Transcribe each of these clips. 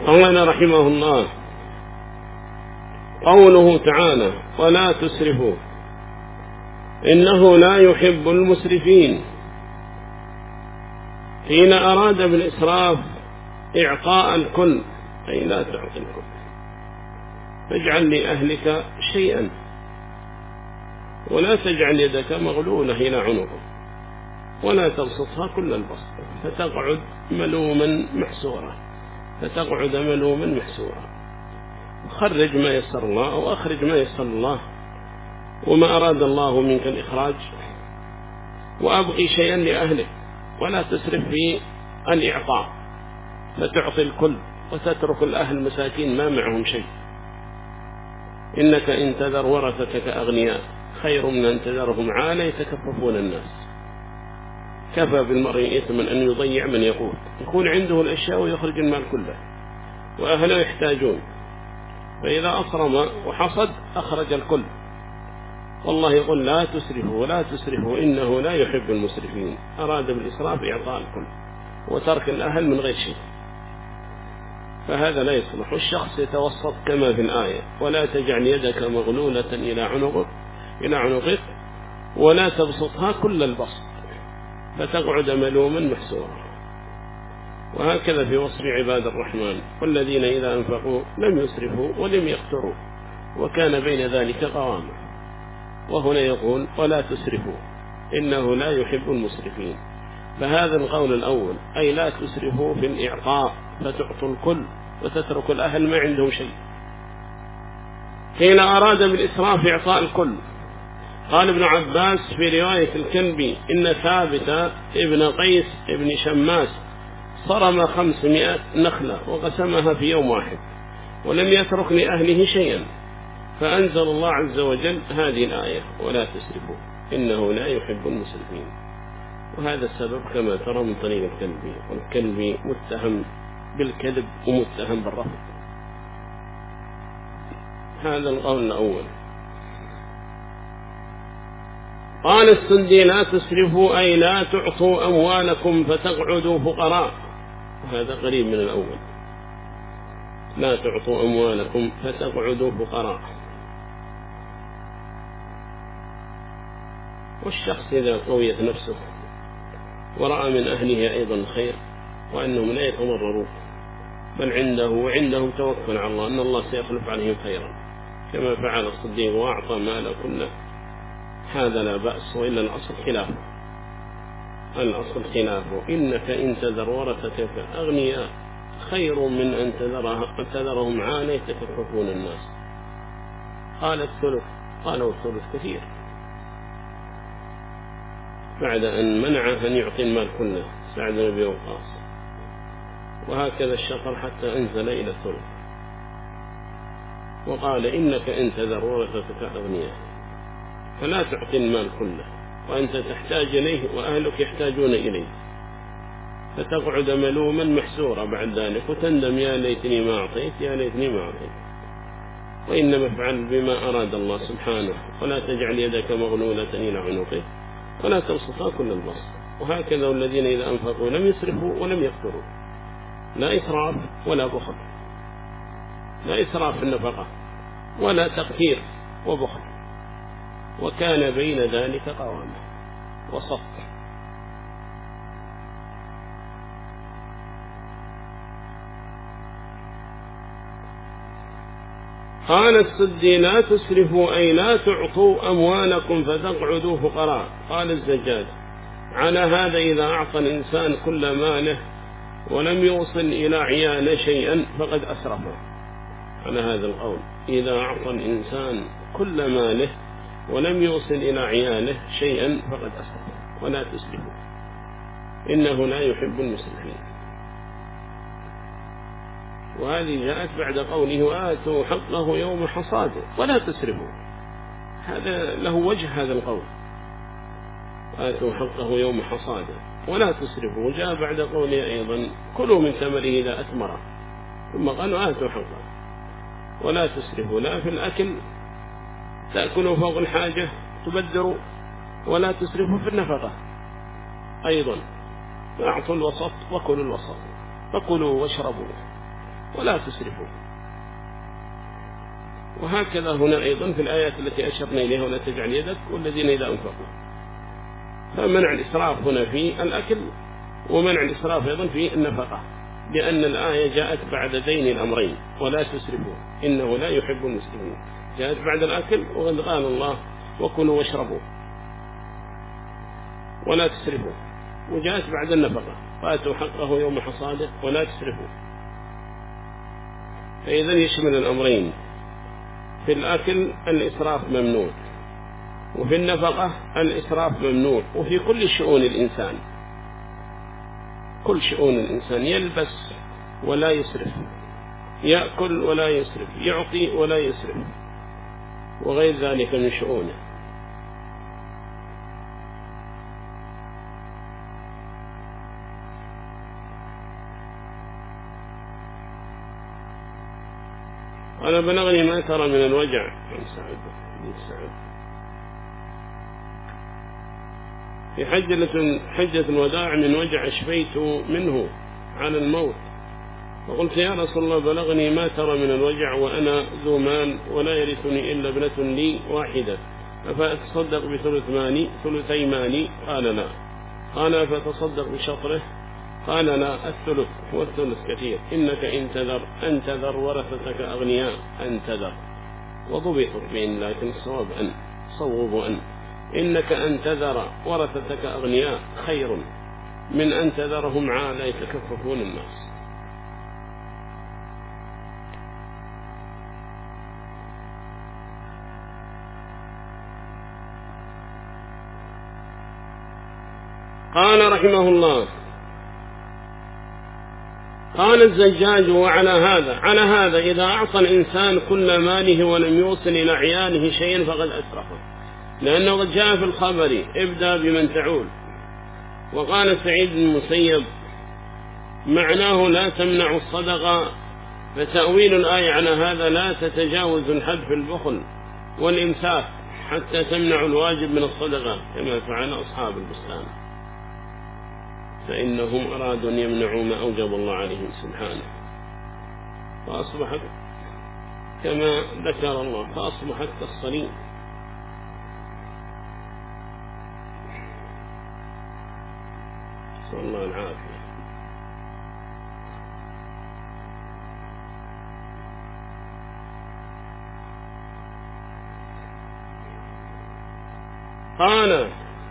قال رحمه الله: قوله تعالى: ولا تسرفوا إنه لا يحب المسرفين، حين أراد بالإسراف إعطاء الكل، أي لا تعطي الكل، فاجعل لأهلك شيئا ولا تجعل يدك مغلولة إلى عنقك ولا تبسطها كل البسط فتقعد ملوما محسورا. خرج ما يسر الله أو أخرج ما يسر الله، وما أراد الله منك الإخراج، وأبغي شيئا لأهلك، ولا تسرف في الإعطاء فتعطي الكل وتترك الأهل مساكين ما معهم شيء. إنك إن تذر ورثتك أغنياء خير من أن تذرهم عالة يتكففون الناس. كفى بالمرء إثما أن يضيع من يقول، يكون عنده الأشياء ويخرج المال كله وأهله يحتاجون، فإذا أصرم وحصد أخرج الكل. والله يقول: لا تسرفوا إنه لا يحب المسرفين. أراد بالإسراف إعطاء الكل وترك الأهل من غير شيء، فهذا لا يصلح. والشخص يتوسط كما في الآية: ولا تجعل يدك مغلولة إلى عنقك ولا تبسطها كل البسط فتقعد ملوما محسورا. وهكذا في وصف عباد الرحمن: والذين إذا أنفقوا لم يسرفوا ولم يقتروا وكان بين ذلك قواما. وهنا يقول: ولا تسرفوا إنه لا يحب المسرفين. فهذا القول الأول، أي لا تسرفوا في الإعطاء فتعطوا الكل وتترك الأهل ما عندهم شيء. حين أراد بالإسراف إعطاء الكل، قال ابن عباس في رواية الكلبي: إن ثابت ابن قيس ابن شماس صرم 500 نخلة وقسمها في يوم واحد ولم يترك لأهله شيئا، فأنزل الله عز وجل هذه الآية: ولا تسرفوا إنه لا يحب المسرفين. وهذا السبب كما ترى من طريق الكلبي، والكلبي متهم بالكذب ومتهم بالرفض. هذا القول الأول. قال السندي: لا تسرفوا أي لا تعطوا أموالكم فتقعدوا فقراء. هذا قريب من الأول: لا تعطوا أموالكم فتقعدوا فقراء. والشخص إذا قويت نفسه ورأى من أهله أيضا خير وأنهم لا يتضررون، بل وعندهم توكل على الله أن الله سيخلف عليهم خيرا، كما فعل الصديق وأعطى ماله كله، هذا لا بأس. وإلا الأصل خلافه: إنك إن تذر ورثتك أغنياء خير من أن تذرهم عالة يتكففون الناس. قالوا الثلث كثير، بعد أن منعه أن يعطي المال كله سعد بن أبي وقاص. وهكذا الشطر حتى أنزل إلى الثلث، وقال: إنك إن تذر ورثتك أغنياء فلا تعطي المال كله وأنت تحتاج إليه وأهلك يحتاجون إليه، فتقعد ملوما محسورا بعد ذلك وتندم: يا ليتني ما أعطيت. وإنما افعل بما أراد الله سبحانه: ولا تجعل يدك مغلولة إلى عنقك ولا تبسطها كل البسط. وهكذا الذين إذا أنفقوا لم يسرفوا ولم يقتروا، لا إسراف ولا بخل، لا إسراف في النفقة ولا تقتير وبخل، وكان بين ذلك قواما وسط. قال السدي: لا تسرفوا أي لا تعطوا أموالكم فتقعدوا فقراء. قال الزجاج: على هذا إذا أعطى الإنسان كل ماله ولم يوصل إلى عياله شيئا فقد أسرفه. على هذا القول: إذا أعطى الإنسان كل ماله ولم يوصل إلى عياله شيئا فقد أسرفه. ولا تسرفوا إنه لا يحب المسرفين. وهذه جاءت بعد قوله: وآتوا حقه يوم حصاده ولا تسرفوا. هذا له وجه هذا القول: آتوا حقه يوم حصاده ولا تسرفوا. وجاء بعد قوله أيضا: كلوا من ثمره إذا أثمر. ثم قالوا: آتوا حقه ولا تسرفوا، لا في الأكل تأكلوا فوق الحاجة تبذروا، ولا تسرفوا في النفقة أيضا. فأعطوا الوسط وكلوا الوسط، فكلوا واشربوا ولا تسرفوا. وهكذا هنا أيضا في الآيات التي أشرنا إليها ولا تجعل يدك والذين إذا أنفقوا، فمنع الإسراف هنا في الأكل ومنع الإسراف أيضا في النفقة، لأن الآية جاءت بعد دين الأمرين ولا تسرفوا إنه لا يحب المسرفين، جاءت بعد الأكل وقد قال الله وكلوا واشربوا ولا تسرفوا، وجاءت بعد النفقة فآتوا حقه يوم حصاده ولا تسرفوا. فإذا يشمل الأمرين، في الأكل الإسراف ممنوع، وفي النفقة الإسراف ممنوع، وفي كل شؤون الإنسان، كل شؤون الإنسان، يلبس ولا يسرف، يأكل ولا يسرف، يعطي ولا يسرف، وغير ذلك من شؤونه. قال بلغني ما ترى من الوجع عن سعد في حجة الوداع من وجع أشفيت منه على الموت، فقلت يا رسول الله بلغني ما ترى من الوجع وأنا ذو مال ولا يرثني إلا ابنة لي واحدة، أفأتصدق ثلثي مالي؟ قال لا. قال أفتصدق بشطره؟ قال لا، الثلث، والثلث كثير، إنك إن تذر ورثتك أغنياء وضبطوا بإن، لكن الصواب صوبوا إنك أن تذر ورثتك أغنياء خير من أن تذرهم عالة يتكففون الناس. قال رحمه الله قال الزجاج وعلى هذا إذا أعطى الإنسان كل ماله ولم يوصل إلى عياله شيئا فقد أسرفه، لأنه قد جاء في الخبر ابدأ بمن تعول. وقال سعيد بن المسيب معناه لا تمنع الصدقة، فتأويل الآية على هذا لا تتجاوز الحد في البخل والإمساك حتى تمنع الواجب من الصدقة كما فعل أصحاب البستان، فإنهم أرادوا أن يمنعوا ما أوجب الله عليهم سبحانه، فأصبحت كما ذكر الله فأصبحت كالصليب. صلى الله العافية. قال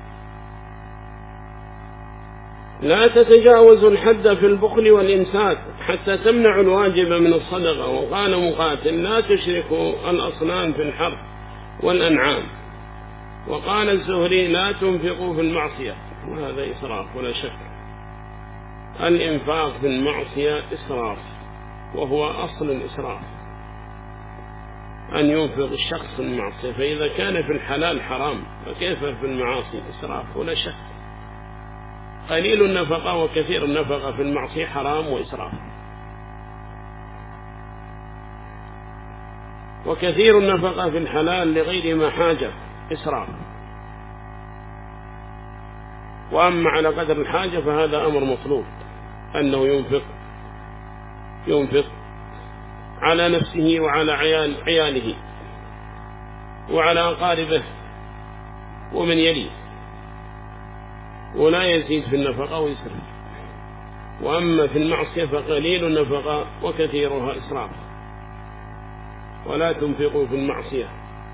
لا تتجاوز الحد في البخل والإمساك حتى تمنع الواجب من الصدقة. وقال مقاتل لا تشركوا الأصنام في الحرث والأنعام. وقال الزهري لا تنفقوا في المعصية، وهذا إسراف ولا شك. الإنفاق في المعصية إسراف، وهو أصل الإسراف أن ينفق الشخص في المعصية، فإذا كان في الحلال حرام فكيف في المعاصي إسراف ولا شك. قليل النفقة وكثير النفقة في المعصية حرام وإسراف، وكثير النفقة في الحلال لغير ما حاجة إسراف. وأما على قدر الحاجة فهذا أمر مطلوب، أنه ينفق على نفسه وعلى عياله وعلى أقاربه ومن يليه، ولا يزيد في النفقة ويسرف. وأما في المعصية فقليل النفقة وكثيرها إسراف. ولا تنفقوا في المعصية،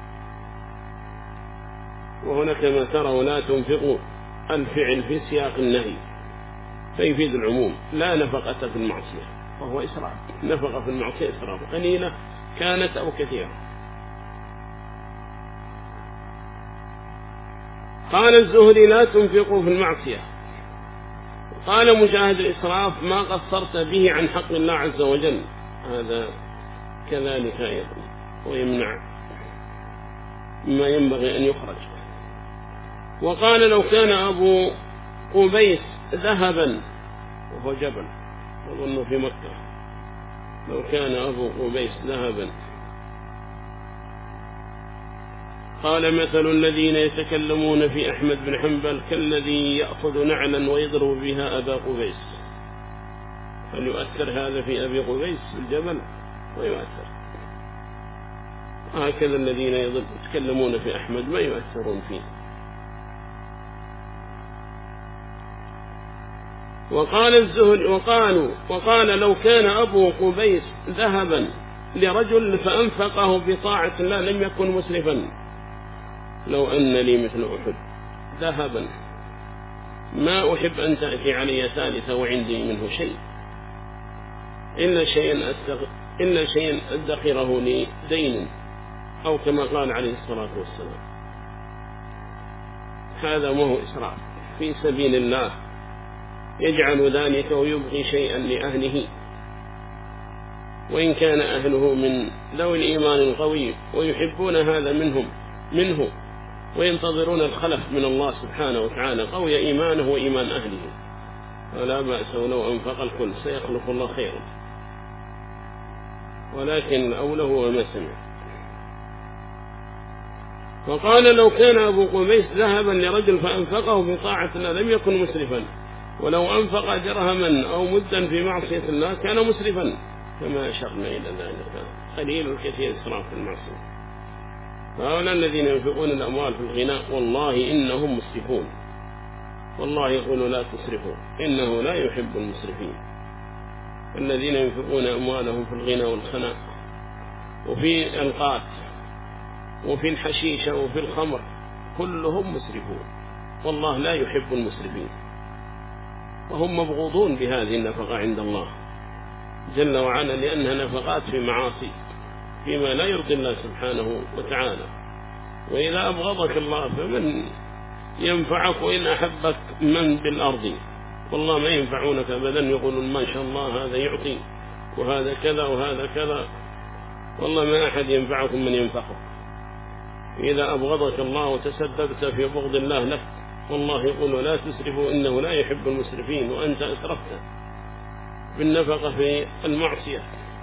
وهنا كما ترى ولا تنفقوا الفعل في سياق النهي فيفيد العموم، لا نفقة في المعصية وهو إسراف. نفقة في المعصية إسراف، قليلة كانت أو كثيرة. قال الزهري لا تنفقوا في المعصية. قال مجاهد الإسراف ما قصرت به عن حق الله عز وجل، هذا كذلك أيضا ويمنع ما ينبغي أن يخرج. وقال لو كان أبو قبيس ذهبا، وهو جبل أظن في مكة، لو كان أبو قبيس ذهبا. قال مثل الذين يتكلمون في أحمد بن حنبل كالذي يأخذ نعلا ويضرب بها أبا قبيس. هل يؤثر هذا في أبي قبيس الجبل؟ ويؤثر. هكذا الذين يتكلمون في أحمد ما يؤثرون فيه. وقال الزهري وقال لو كان أبو قبيس ذهبا لرجل فأنفقه بطاعة الله لم يكن مسرفا. لو أن لي مثل أحد ذهبا ما أحب أن تأتي علي ثالثة وعندي منه شيء إلا شيئا أدخره لي دين، أو كما قال عليه الصلاة والسلام. هذا ما هو إسراف في سبيل الله، يجعل ذلك ويبغي شيئا لأهله، وإن كان أهله من ذوي الإيمان القوي ويحبون هذا منه وينتظرون الخلف من الله سبحانه وتعالى قوي إيمانه وإيمان أهله، ولا بأس ولو أنفق الكل سيخلف الله خيرا، ولكن أوله وما سمع. وقال لو كان أبو قبيس ذهبا لرجل فأنفقه بطاعة الله لم يكن مسرفا، ولو أنفق درهما أو مدا في معصية الله كان مسرفا، كما أشرنا إلى ذلك. قليل الكثير إسراف في المعصية. فهؤلاء الذين ينفقون الأموال في الغناء والله إنهم مسرفون، والله يقول لا تسرفوا إنه لا يحب المسرفين. الذين ينفقون أموالهم في الغناء والخناء وفي القات وفي الحشيشة وفي الخمر كلهم مسرفون، والله لا يحب المسرفين، وهم مبغوضون بهذه النفقة عند الله جل وعلا، لأنها نفقات في معاصي فيما لا يرضي الله سبحانه وتعالى. وإذا أبغضك الله فمن ينفعك وإن أحبك من بالأرض؟ والله ما ينفعونك أبدا، يقولون ما شاء الله هذا يعطي وهذا كذا وهذا كذا، والله ما أحد ينفعكم من ينفعك. إذا أبغضك الله وتسببت في بغض الله لك، والله يقول لا تسرفوا إنه لا يحب المسرفين، وأنت أسرفت بالنفقة في المعصية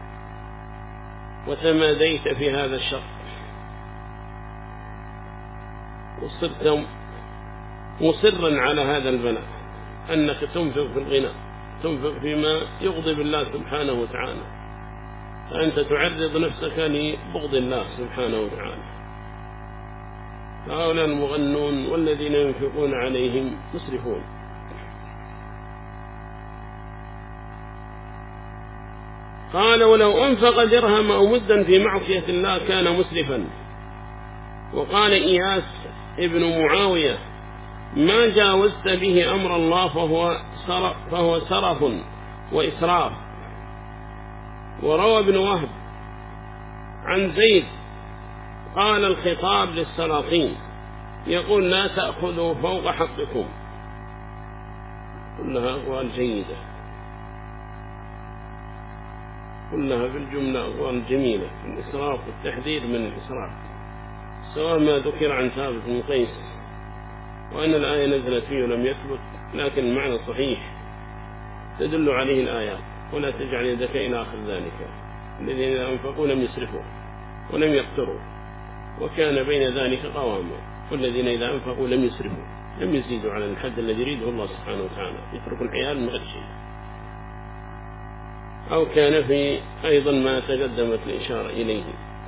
وتماديت في هذا الشر وصرت مصرا على هذا البلاء، أنك تنفق في الغنى، تنفق فيما يغضب الله سبحانه وتعالى، فأنت تعرض نفسك لبغض الله سبحانه وتعالى. هؤلاء المغنون والذين ينفقون عليهم مسرفون. قال ولو أنفق درهم أو مدا في معصية الله كان مسرفا. وقال إياس ابن معاوية ما جاوزت به أمر الله فهو سرف وإسراف. وروى ابن وهب عن زيد قال الخطاب للسلاطين يقول لا تأخذوا فوق حقكم. كلها أقوال جيدة، كلها بالجملة أقوال جميلة في الإسراف والتحذير من الإسراف، سواء ما ذكر عن ثابت بن قيس وأن الآية نزلت فيه ولم يثبت، لكن المعنى صحيح تدل عليه الآيات. ولا تجعل يدك إلى آخر ذلك. الذين إذا أنفقوا لم يسرفوا ولم يقتروا وكان بين ذلك قواما، والذين إذا أنفقوا لم يسرفوا لم يزيدوا على الحد الذي يريده الله سبحانه وتعالى، يتركوا الحيال من غير شيء. أو كان في أيضا ما تقدمت الإشارة إليه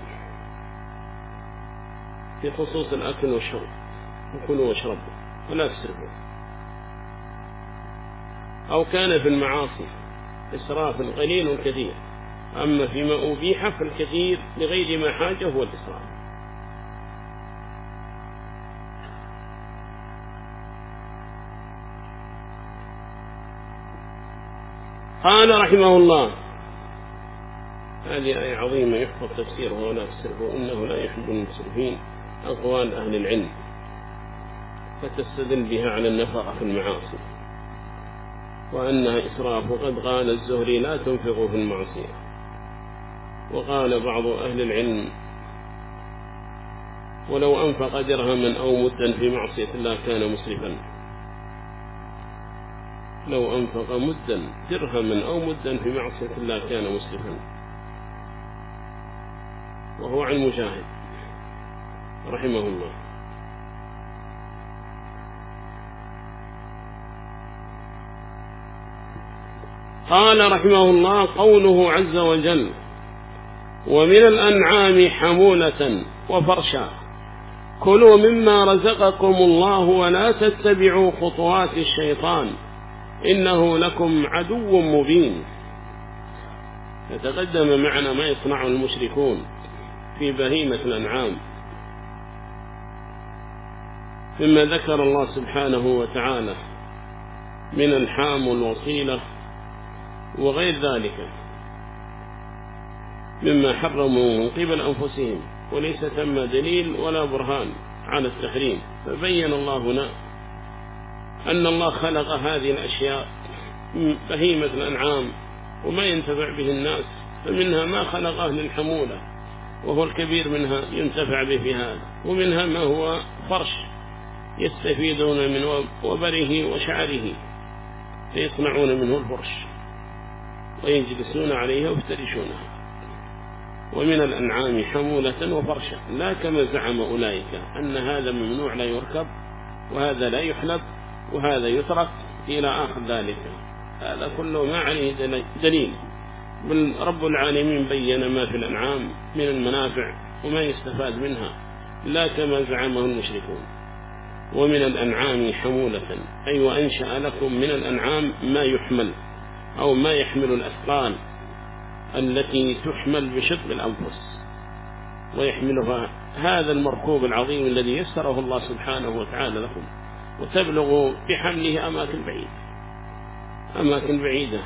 في خصوص الأكل والشرب، وكلوا واشربوا ولا تسرفوا. أو كان في المعاصي إسراف قليل كثير، أما فيما أبيح فالكثير لغير ما حاجة هو الإسراف. قال رحمه الله هذه آية عظيمة يحفظ تفسيرها ولا تسرفوا إنه لا يحب المسرفين، أقوال أهل العلم، فتستدل بها على النفقة في المعاصي وأنها إسراف. وقد قال الزهري لا تنفقوا في المعصية. وقال بعض أهل العلم ولو أنفق درهما أو مدا في معصية الله كان مسرفا. لو أنفق مدا درهما أو مدا في معصية الله كان مسرفا، وهو عن مجاهد رحمه الله. قال رحمه الله: قوله عز وجل: ومن الأنعام حمولة وفرشا كلوا مما رزقكم الله ولا تتبعوا خطوات الشيطان إنه لكم عدو مبين. يتقدم معنا ما يصنعه المشركون في بهيمة الأنعام مما ذكر الله سبحانه وتعالى من الحام والوصيلة وغير ذلك مما حرموا من قبل أنفسهم، وليس ثم دليل ولا برهان على التحريم. فبين الله هنا أن الله خلق هذه الأشياء بهيمة الأنعام وما ينتفع به الناس، فمنها ما خلقه للحمولة وهو الكبير منها ينتفع به في هذا، ومنها ما هو فرش يستفيدون من وبره وشعره فيصنعون منه الفرش ويجلسون عليها ويفترشونها. ومن الأنعام حمولة وفرشا، لا كما زعم أولئك أن هذا ممنوع لا يركب وهذا لا يحلب وهذا يترك إلى آخر ذلك. هذا كله ما عليه دليل، بل رب العالمين بين ما في الأنعام من المنافع وما يستفاد منها، لا كما زعمه المشركون. ومن الأنعام حمولة أي وأنشأ لكم من الأنعام ما يحمل أو ما يحمل الأثقال التي تحمل بشق الأنفس ويحملها هذا المركوب العظيم الذي يسره الله سبحانه وتعالى لكم، وتبلغ بحمله أماكن بعيدة.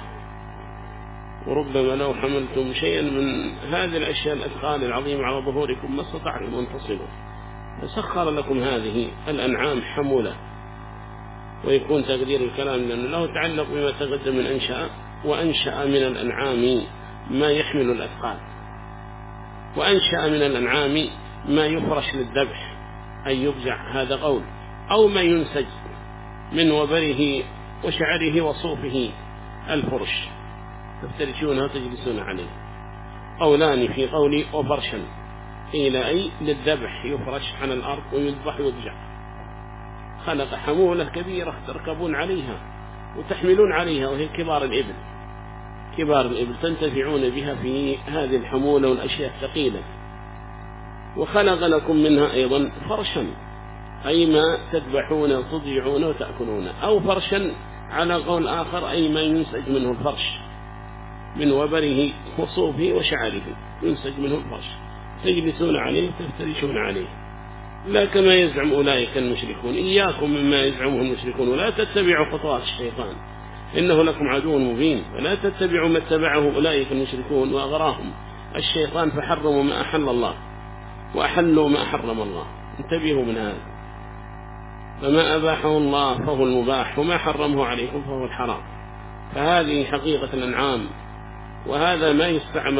وربما لو حملتم شيئا من هذه الأشياء الأثقال العظيمة على ظهوركم ما استطعتم أن تصلوا، فسخر لكم هذه الأنعام حمولة. ويكون تقدير الكلام لأنه له تعلق بما تقدم من أنشأ، وأنشأ من الأنعام ما يحمل الأثقال، وأنشأ من الأنعام ما يفرش للذبح أي يبجع، هذا قول، أو ما ينسج من وبره وشعره وصوفه الفرش تفترشونه وتجلسون عليه. قولان في قولي وفرشا إلى أي للذبح يفرش على الأرض ويذبح ويبجع. خلق حمولة كبيرة تركبون عليها وتحملون عليها، وهي كبار الإبل تنتفعون بها في هذه الحمولة والأشياء الثقيلة. وخلق لكم منها أيضا فرشا أي ما تذبحون وتضيعون وتأكلون، أو فرشا على قول آخر أي ما ينسج منه الفرش من وبره وصوفه وشعره، ينسج منه الفرش تجلسون عليه وتفترشون عليه، لا كما يزعم أولئك المشركون. إياكم مما يزعمه المشركون، ولا تتبعوا خطوات الشيطان إنه لكم عدو مبين. ولا تتبعوا ما اتبعه أولئك المشركون وأغراهم الشيطان فحرموا ما أحل الله وأحلوا ما حرم الله. انتبهوا من هذا، فما أباحه الله فهو المباح وما حرمه عليكم فهو الحرام. فهذه حقيقة الأنعام، وهذا ما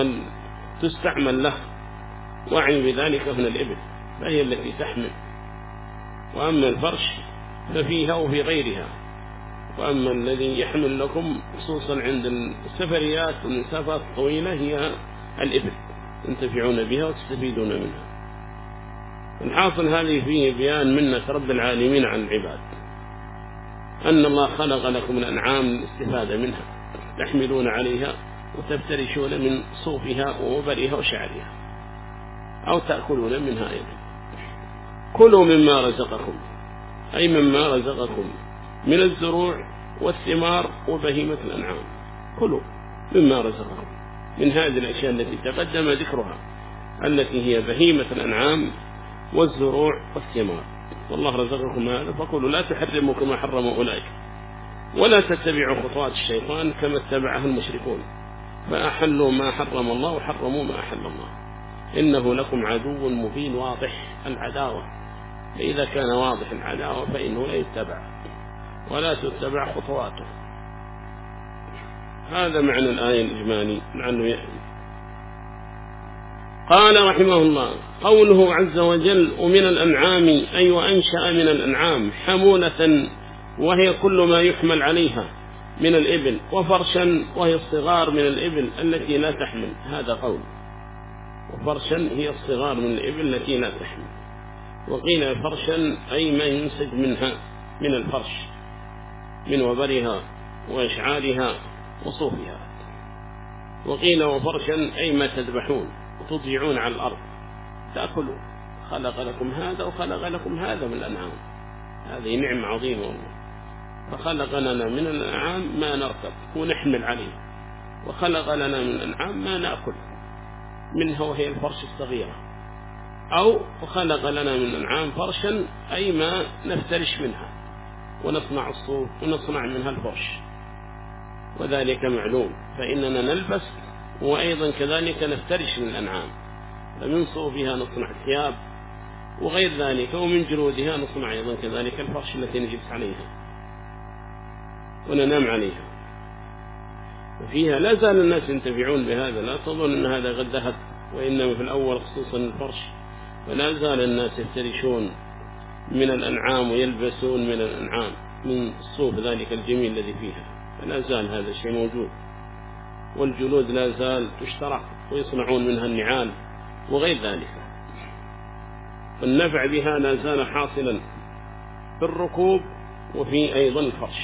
تستعمل له، وعي بذلك من الإبل فهي التي تحمل، وأما الفرش ففيها وفي غيرها. وأما الذي يحمل لكم خصوصا عند السفريات والمسافات الطويلة هي الإبل، تنتفعون بها وتستفيدون منها. الحاصل هذه فيه بيان منة رب العالمين عن العباد، أن الله خلق لكم الأنعام الاستفادة منها، تحملون عليها وتفترشون من صوفها ووبرها وشعرها، أو تأكلون منها أيضا. كلوا مما رزقكم أي مما رزقكم من الزروع والثمار وبهيمة الأنعام. كلوا مما رزقكم من هذه الأشياء التي تقدم ذكرها، التي هي بهيمة الأنعام والزروع والثمار. والله رزقكم هذا فكلوا، لا تحرموا كما حرم أولئك، ولا تتبعوا خطوات الشيطان كما اتبعه المشركون فأحلوا ما حرم الله وحرموا ما أحل الله. إنه لكم عدو مبين واضح العداوة، فإذا كان واضح العداوة فإنه لا يتبع ولا تتبع خطواته. هذا معنى الآية الإجمالي لعله يأتي. قال رحمه الله: قوله عز وجل: ومن الأنعام أي وأنشأ من الأنعام حمولة وهي كل ما يحمل عليها من الإبل، وفرشا وهي الصغار من الإبل التي لا تحمل. هذا قول. وفرشا هي الصغار من الإبل التي لا تحمل. وقيل فرشا أي ما ينسج منها من الفرش من وبرها وإشعارها وصوفها. وقيل وفرشا أي ما تذبحون وتضيعون على الأرض تأكلوا، خلق لكم هذا وخلق لكم هذا من الأنعام. هذه نعمة عظيمة والله. فخلق لنا من الأنعام ما نركب ونحمل عليه، وخلق لنا من الأنعام ما نأكل منها وهي الفرش الصغيرة، أو خلق لنا من الأنعام فرشا أي ما نفترش منها ونصنع الصوف ونصنع منها الفرش، وذلك معلوم. فإننا نلبس وأيضا كذلك نفترش من الأنعام، فمن صوفها نصنع الثياب وغير ذلك، ومن جلودها نصنع أيضا كذلك الفرش التي نجلس عليها وننام عليها. وفيها لا زال الناس ينتفعون بهذا، لا تظن أن هذا قد ذهب، وإنما في الأول خصوصا الفرش، فلا زال الناس يفترشون من الأنعام ويلبسون من الأنعام من الصوف ذلك الجميل الذي فيها، فلا زال هذا الشيء موجود. والجلود لا زال تشترى ويصنعون منها النعال وغير ذلك، والنفع بها لا زال حاصلا في الركوب وفي أيضا الفرش.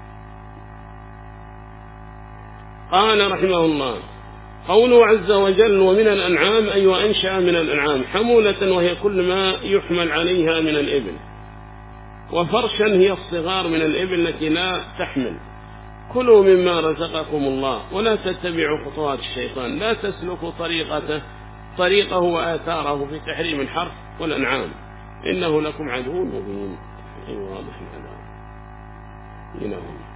قال رحمه الله: قوله عز وجل: ومن الأنعام أي وأنشأ من الأنعام حمولة، وهي كل ما يحمل عليها من الإبل، وفرشا هي الصغار من الإبل التي لا تحمل. كلوا مما رزقكم الله ولا تتبعوا خطوات الشيطان، لا تسلكوا طريقه وآثاره في تحريم الحرث والأنعام، إنه لكم عدو مبين. أي واضح العذاب.